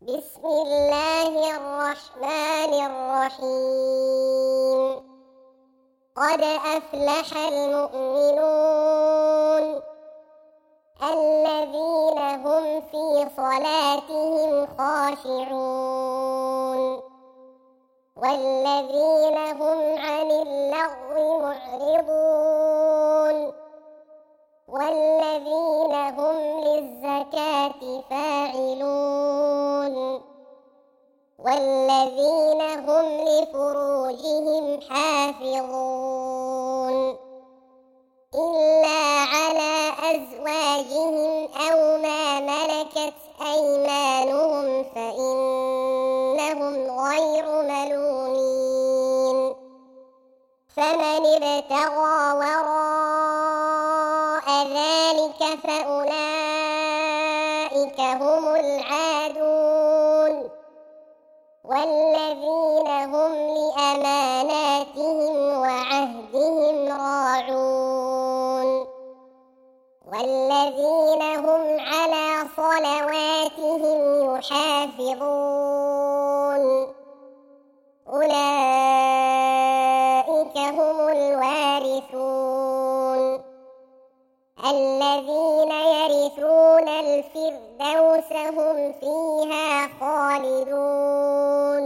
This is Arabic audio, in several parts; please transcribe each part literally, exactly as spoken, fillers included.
بسم الله الرحمن الرحيم. قد أفلح المؤمنون الذين هم في صلاتهم خاشعون والذين هم عن اللغو معرضون والذين هم للزكاة فاعلون والذين هم لفروجهم حافظون إلا على أزواجهم أو ما ملكت أيمانهم فإنهم غير ملومين. فمن ابتغى وراء ذلك فأولئك هم العادون والذين هم لأماناتهم وعهدهم راعون والذين هم على صلواتهم يحافظون أولئك هم الوارثون الذين يرثون الفردوس هم فيها خالدون.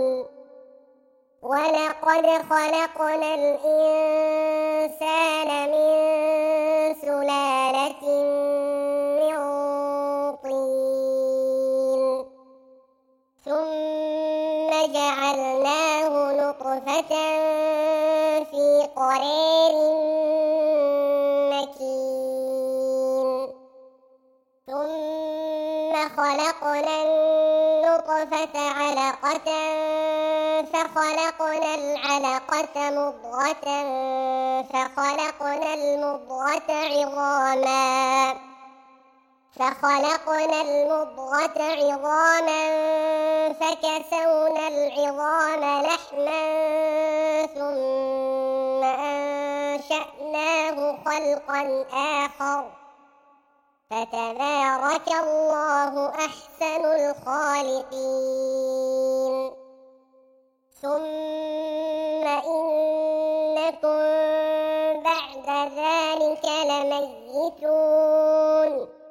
ولقد خلقنا الإنسان من سلالة من طين ثم جعلناه نطفة في قرار مكين ثم خلقنا النطفة علقة فخلقنا العلقة مضغة فخلقنا المضغة عظاما فخلقنا المضغة عظاما فكسونا العظام لحما ثم أنشأناه خلقا آخر فتبارك الله أحسن الخالقين. ثم إنكم بعد ذلك لميتون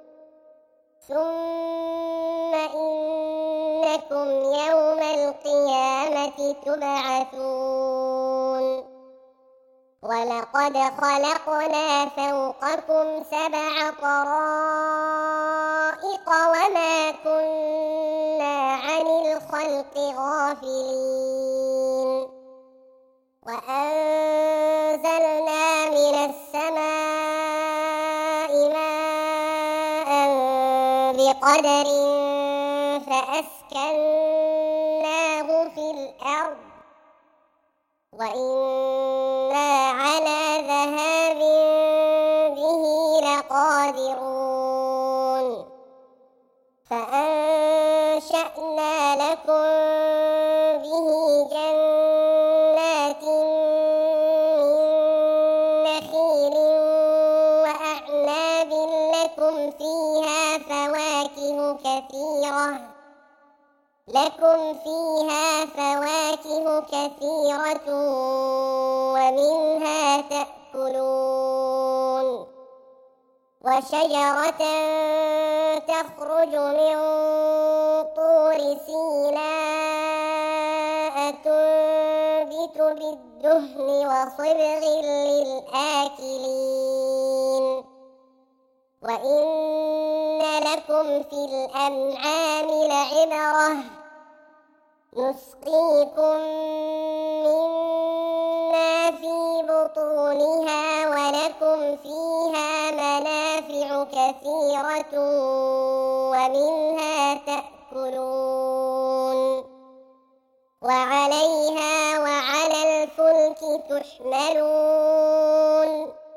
ثم إنكم يوم القيامة تبعثون. ولقد خلقنا فوقكم سبع طرائق وما كنا عن الخلق غافلين وأنزلنا من السماء ماء بقدر فأسكناه في الأرض وإنا على ذهاب به لقادرون. فأنشأنا لكم به جنات من نخيل وأعناب لكم فيها فواكه كثيرة لكم فيها فواكه كثيرة ومنها تأكلون وشجرة تخرج من طور سيناء تنبت بالدهن وصبغ للآكلين وإن لكم في الأنعام لعبرة نسقيكم مما في بطونها ولكم فيها منافع كثيرة ومنها تأكلون وعليها وعلى الفلك تحملون.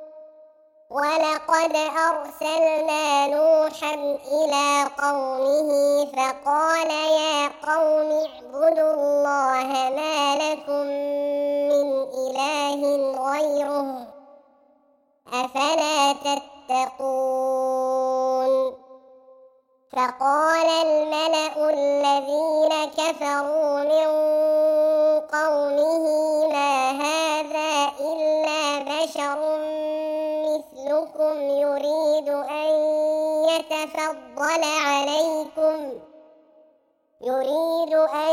ولقد أرسلنا نوحا إلى قومه فقال يا قوم اعبدوا الله ما لكم من إله غيره أفلا تتقون. فقال الملأ الذين كفروا من قومه ما هذا إلا بشر مثلكم يريد أن يتفضل عليكم يريد أن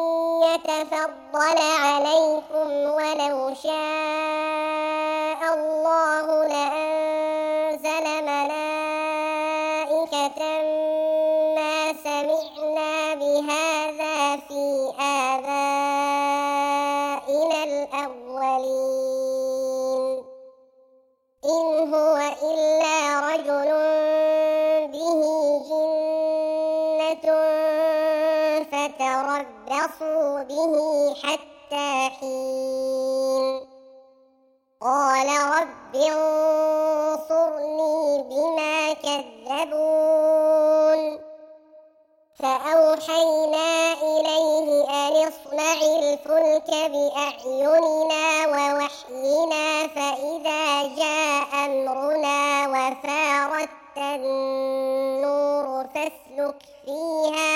يتفضل عليكم ولو شاء الله لأنزل ملائكة ما سمعنا بهذا في آبائنا الأولين إن هو إلا رجل به جنة فتربصوا به حتى حين قال رب انصرني بما كذبون فأوحينا إليه أن اصنع الفلك بأعيننا ووحينا فإذا جاء أمرنا وفارت النور فاسلك فيها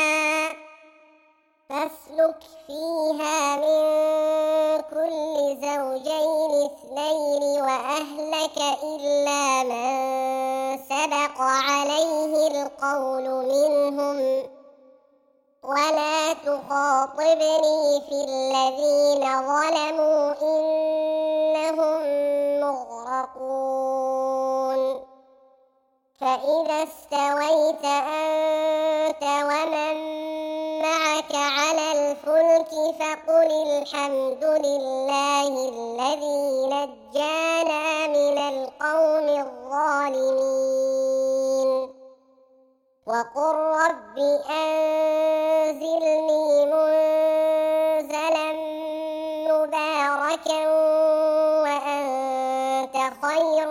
فاسلك فيها من كل زوجين اثنين وأهلك إلا من سبق عليه القول منهم ولا تخاطبني في الذين ظلموا إنهم مغرقون فإذا استويت أنت ومن معك على الفلك فقل الحمد لله الذي نجانا من القوم الظالمين وقل رب أنزلني منزلا مباركا وأنت خير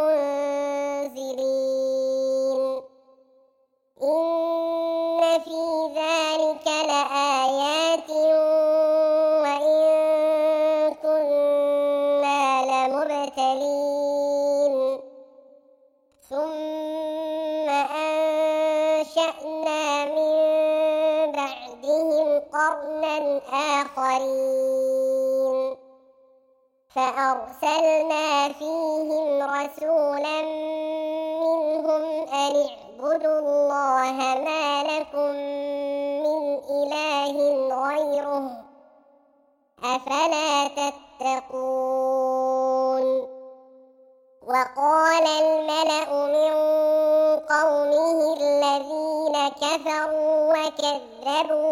المنزلين إن في ذلك لآيات وإن كنا لمبتلين ثم أنشأنا من بعدهم قرنا آخرين فأرسلنا فيهم رسولا منهم أن اعبدوا الله ما لكم من إله غيره أفلا تتقون وقال الملأ من قومه الذين كفروا وكذبوا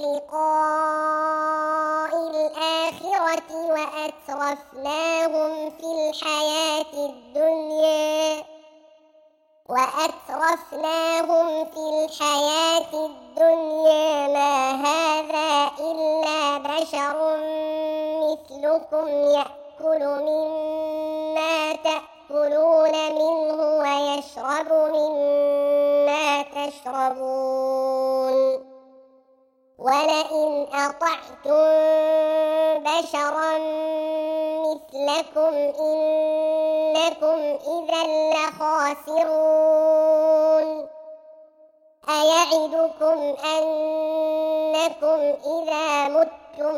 بلقاء الآخرة وأترفناهم في الحياة الدنيا وأترفناهم في الحياة الدنيا ما هذا إلا بشر مثلكم يأكل مما تأكلون منه ويشرب مما تشربون ولئن أطعتم بشرا مثلكم إنكم إذا لخاسرون أيعدكم أنكم إذا متم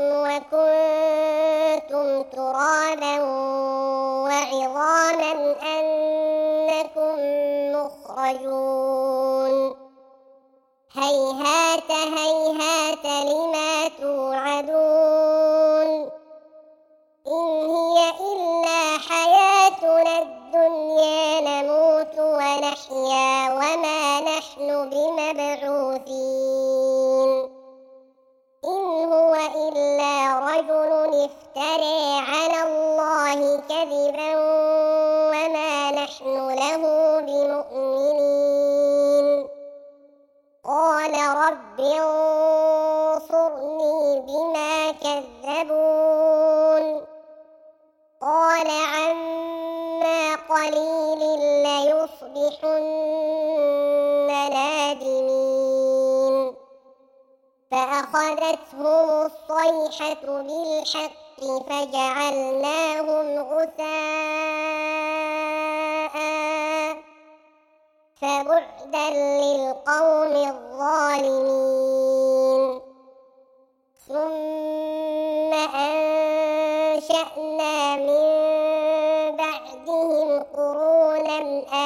وكنتم ترابا وعظاما أنكم مخرجون هيهات هيهات لما توعدون إن هي إلا حياتنا الدنيا نموت ونحيا وما نحن بمبعوثين إن هو إلا رجل افترى على الله كذبا وما نحن له بمؤمنين قال رب انصرني بما كذبون قال عما قليل ليصبحن نادمين فأخذتهم الصيحة بالحق فجعلناهم غثاء فبعدا للقوم الظالمين ثم أنشأنا من بعدهم قرونا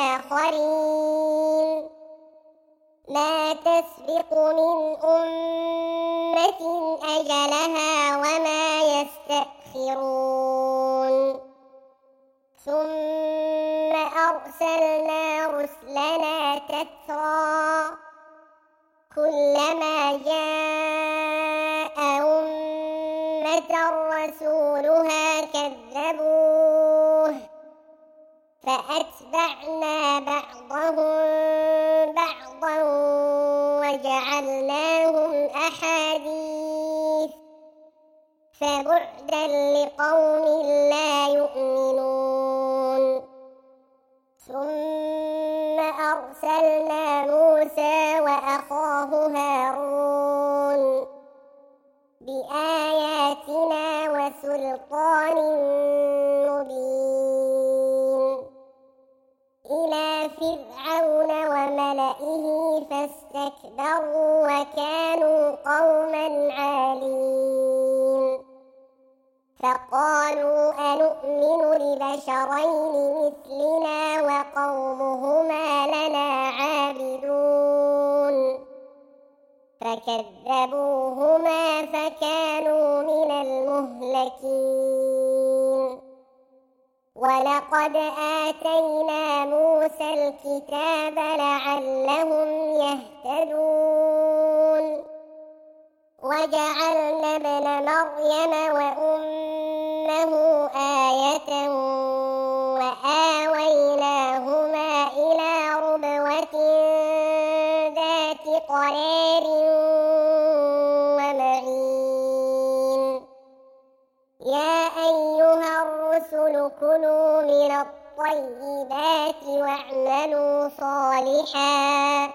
آخرين ما تسبق من أمة أجلها وما يستأخرون ثم أرسلنا رسلنا تترى كلما جاء أمة رسولها كذبوه فأتبعنا بعضهم بعضا وجعلناهم أحاديث فبعدا لقوم لا يؤمنون ثم أرسلنا موسى وأخاه هارون بآياتنا وسلطان مبين إلى فرعون وملئه فاستكبروا وكانوا قوما عالين فقالوا أنؤمن لبشرين مثلنا وقومهما لنا عابدون فكذبوهما فكانوا من المهلكين ولقد آتينا موسى الكتاب لعلهم يهتدون وجعلنا ابن مريم وأمه آية وآويناهما إلى ربوة ذات قرار ومعين يا أيها الرسل كلوا من الطيبات واعملوا صالحا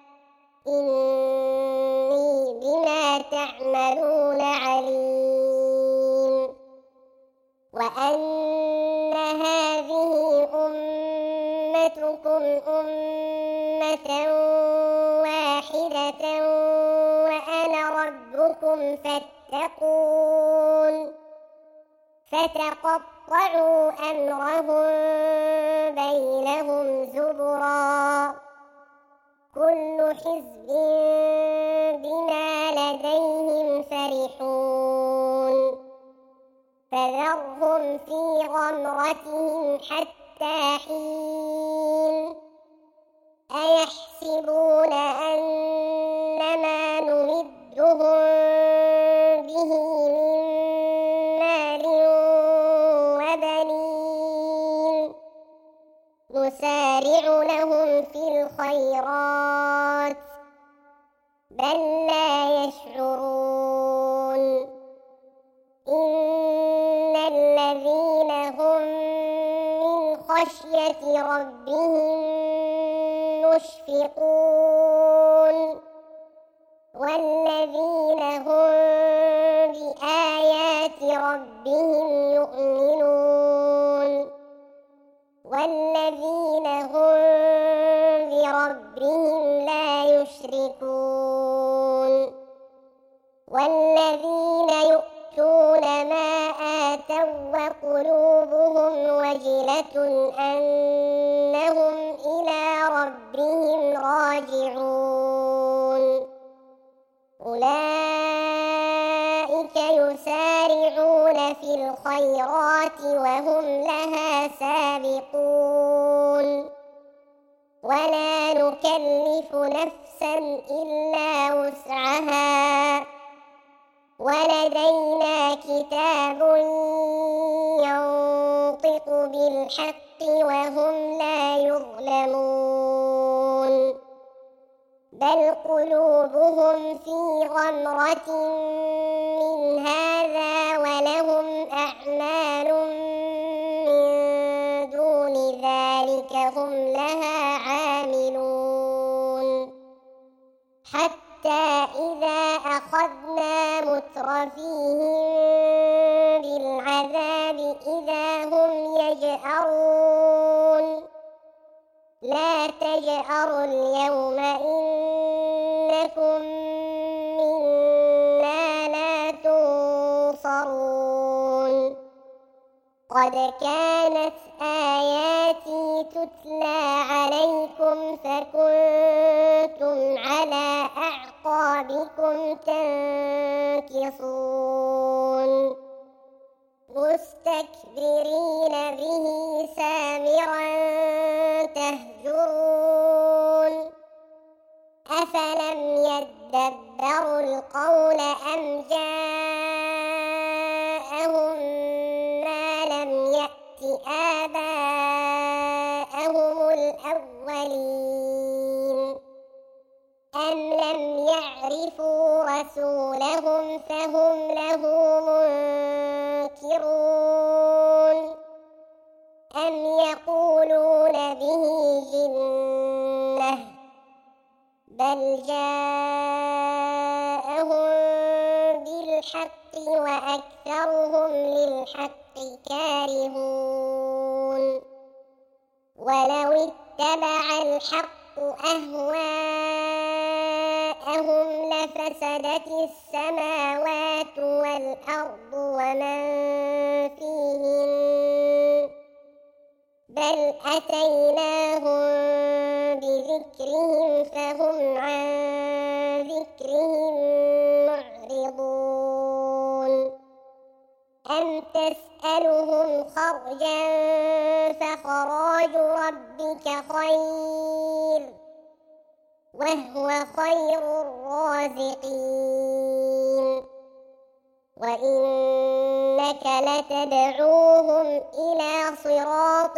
إني بما تعملون عليم وأن هذه أمتكم أمة واحدة وأنا ربكم فاتقون فتقطعوا أمرهم بينهم زبرا كل حزب بما لديهم فرحون فذرهم في غمرتهم حتى حين أيحسبون أنما نمدهم به من مال وبنين نسارع لهم في الخيرات بل لا يشعرون إن الذين هم من خشية ربهم مشفقون والذين هم بآيات ربهم يؤمنون والذين هم بربهم لا يشركون والذين يؤتون ما آتوا وقلوبهم وجلة أنهم إلى ربهم راجعون أولئك يسارعون في الخيرات وهم لها سابقون ولا نكلف نفسا إلا وسعها ولدينا كتاب ينطق بالحق وهم لا يظلمون بل قلوبهم في غمرة من هذا ولهم أعمال من دون ذلك هم لها عاملون حتى إذا أخذنا مترفيهم بالعذاب إذا هم يجأرون لا تجأروا اليوم إنكم منا لا تنصرون قد كانت آياتي تتلى عليكم فكنتم على أعقابكم تنكصون مستكبرين به سامرا تهجرون أفلم يدبروا القول أم جاءهم ما لم يأت آباءهم الأولين أم لم يعرفوا رسولهم فهم له منكرون أم يقولون به جنة بل جاءهم بالحق وأكثرهم للحق كارهون ولو اتبع الحق أهواءهم لفسدت السماوات والأرض ومن فيهن بل أتيناهم بذكرهم فهم عن ذكرهم معرضون أم تسألهم خرجا فخراج ربك خير وهو خير الرازقين وإنك لتدعوهم إلى صراط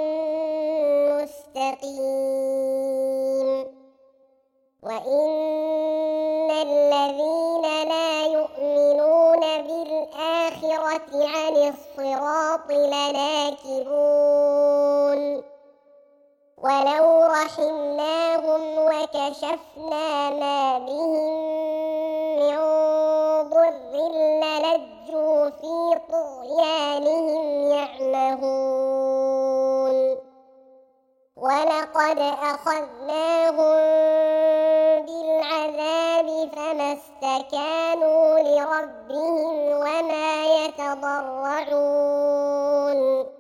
مستقيم وإن الذين لا يؤمنون بالآخرة عن الصراط لناكبون ولو رحمناهم وكشفنا ما بهم من ضر للجوا في طغيانهم يعمهون ولقد أخذناهم بالعذاب فما استكانوا لربهم وما يتضرعون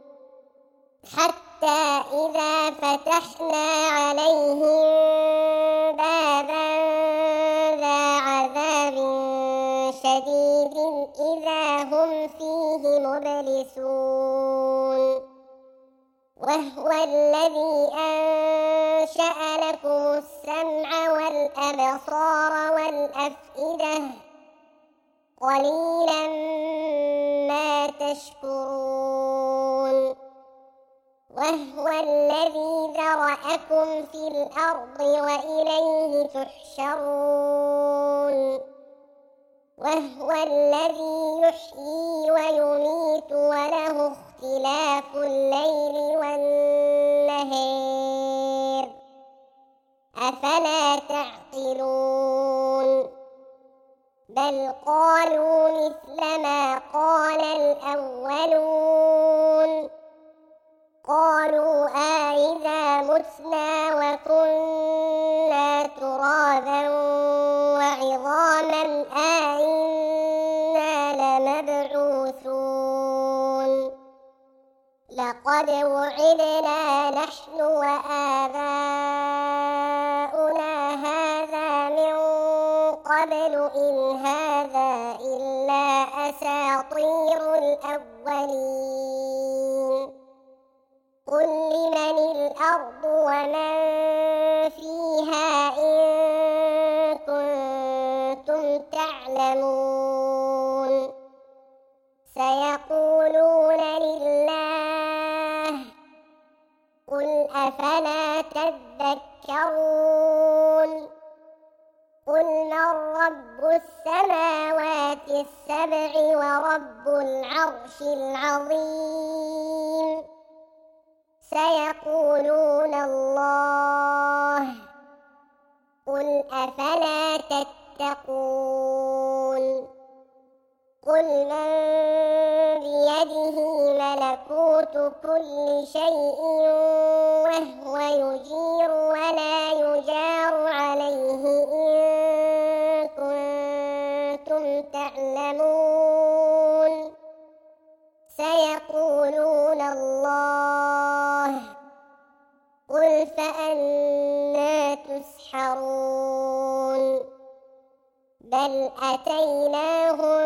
حتى إذا فتحنا عليهم بابا ذا عذاب شديد إذا هم فيه مبلسون وهو الذي أنشأ لكم السمع والأبصار والأفئدة قليلا ما تشكرون وهو الذي ذرأكم في الأرض وإليه تحشرون وهو الذي يحيي ويميت وله اختلاف الليل والنهار أفلا تعقلون بل قالوا مثل ما قال الأولون قالوا أإذا متنا وكنا ترابا وعظاما أإنا لمبعوثون لقد وعدنا نحن وآباؤنا هذا من قبل إن هذا إلا أساطير الأولين قل لمن الأرض ومن فيها إن كنتم تعلمون سيقولون لله قل أفلا تذكرون قل من رب السماوات السبع ورب العرش العظيم سيقولون الله قل أفلا تتقون قل من بيده ملكوت كل شيء وهو يجير تعلمون سيقولون الله قل فأنى تسحرون بل أتيناهم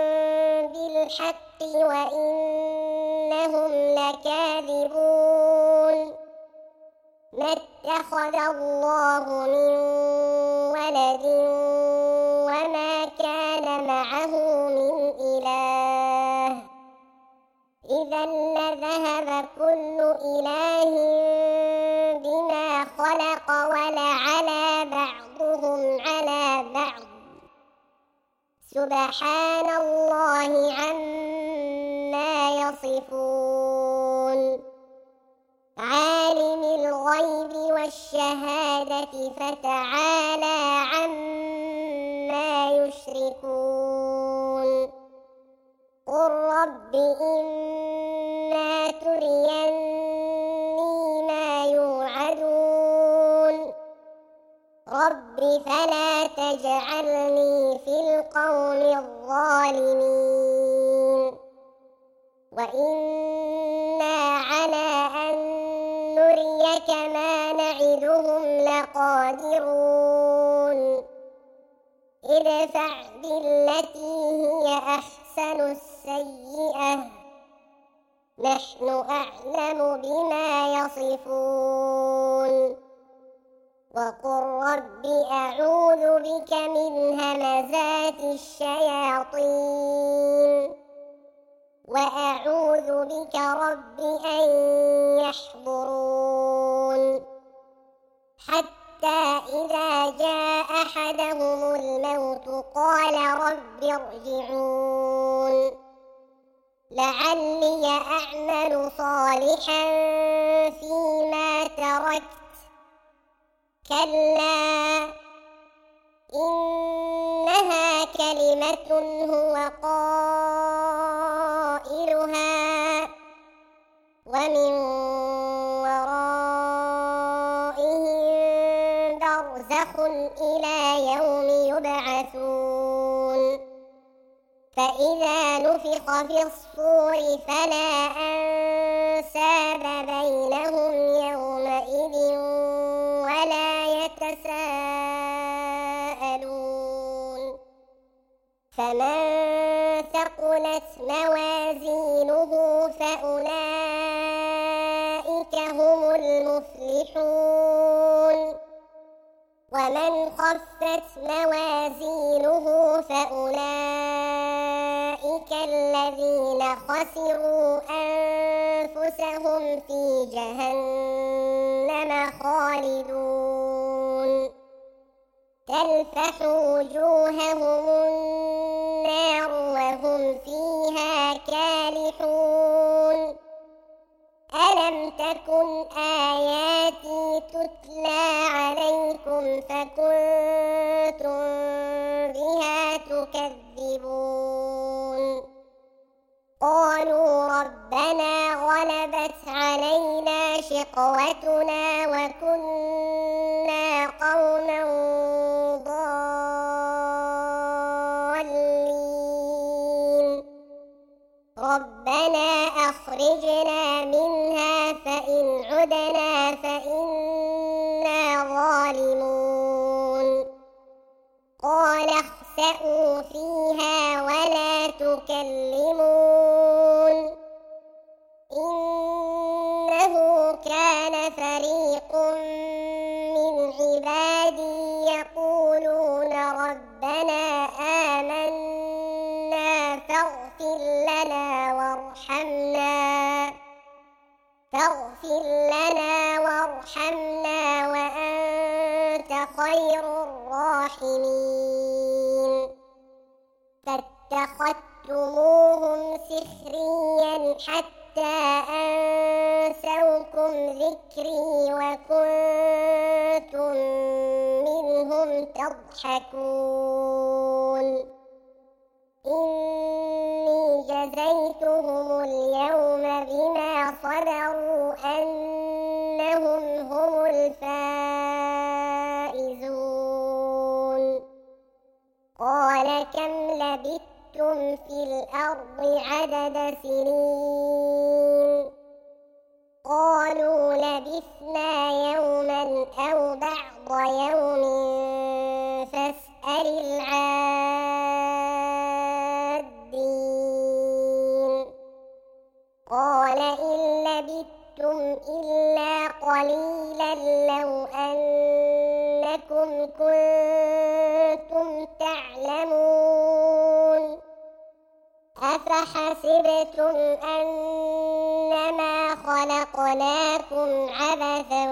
بالحق وإنهم لكاذبون ما اتخذ الله من ولد وما كان معه من إله إذا لذهب كل إله بما خلق ولعلى بعضهم على بعض سبحان الله عما يصفون عالم الغيب والشهادة فتعالى عما يشركون قل رب إما تريني ما يوعدون رب فلا تجعلني في القوم الظالمين وإنا على أن نريك ما نعدهم لقادرون ادفع بالتي هي أحسن السيئة نحن أعلم بما يصفون وقل رب أعوذ بك من همزات الشياطين وأعوذ بك رب أن يحضرون حتى إذا جاء أحدهم الموت قال رب ارجعون لعلي أعمل صالحا فيما تركت كلا إنها كلمة هو قائلها ومن ورائهم برزخ إلى يوم يبعثون فإذا نفخ في الصور فلا أنساب بينهم يومئذ ولا يتساءلون فمن ثقلت موازينه فأولئك هم المفلحون ومن خفت موازينه فأولئك الذين خسروا أنفسهم في جهنم خالدون تلفح وجوههم النار وهم فيها كالحون ألم تكن آياتي تتلى عليكم فكنتم بها تكذبون قالوا ربنا غلبت علينا شقوتنا وكنا قوما ضالين ربنا أخرجنا منها فإن عدنا فإنا ظالمون قال اخسئوا فيها ولا تكلمون إنه كان فريق من عبادي يقولون ربنا آمنا فاغفر لنا وارحمنا فاغفر لنا وارحمنا وأنت خير الراحمين فاتخذتموهم سخريا حتى أنسوكم ذكري وكنتم منهم تضحكون إني جزيتهم اليوم بما صبروا أنهم هم الفائزون قال كم لبثتم في الأرض عدد سنين قالوا لبثنا يوما أو بعض يوم فاسأل العادين قال إن لبثتم إلا قليلا لو أنكم كنتم تعلمون أفحسبتم أنما خلقناكم عبثا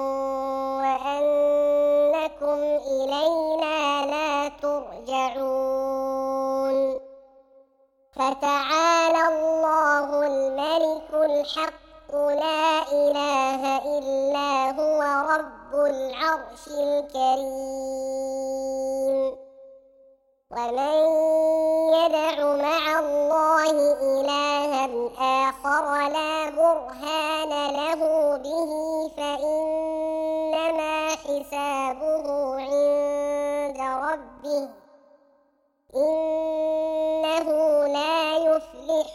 وأنكم إلينا لا ترجعون فتعالى الله الملك الحق لا إله إلا هو رب العرش الكريم ومن يدع مع الله إلها آخر لا برهان له به فإنما حسابه عند ربه إنه لا يفلح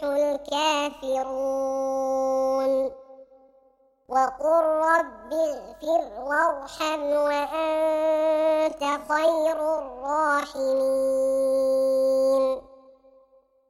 الكافرون وقل رب اغفر وارحم وأنت خير الراحمين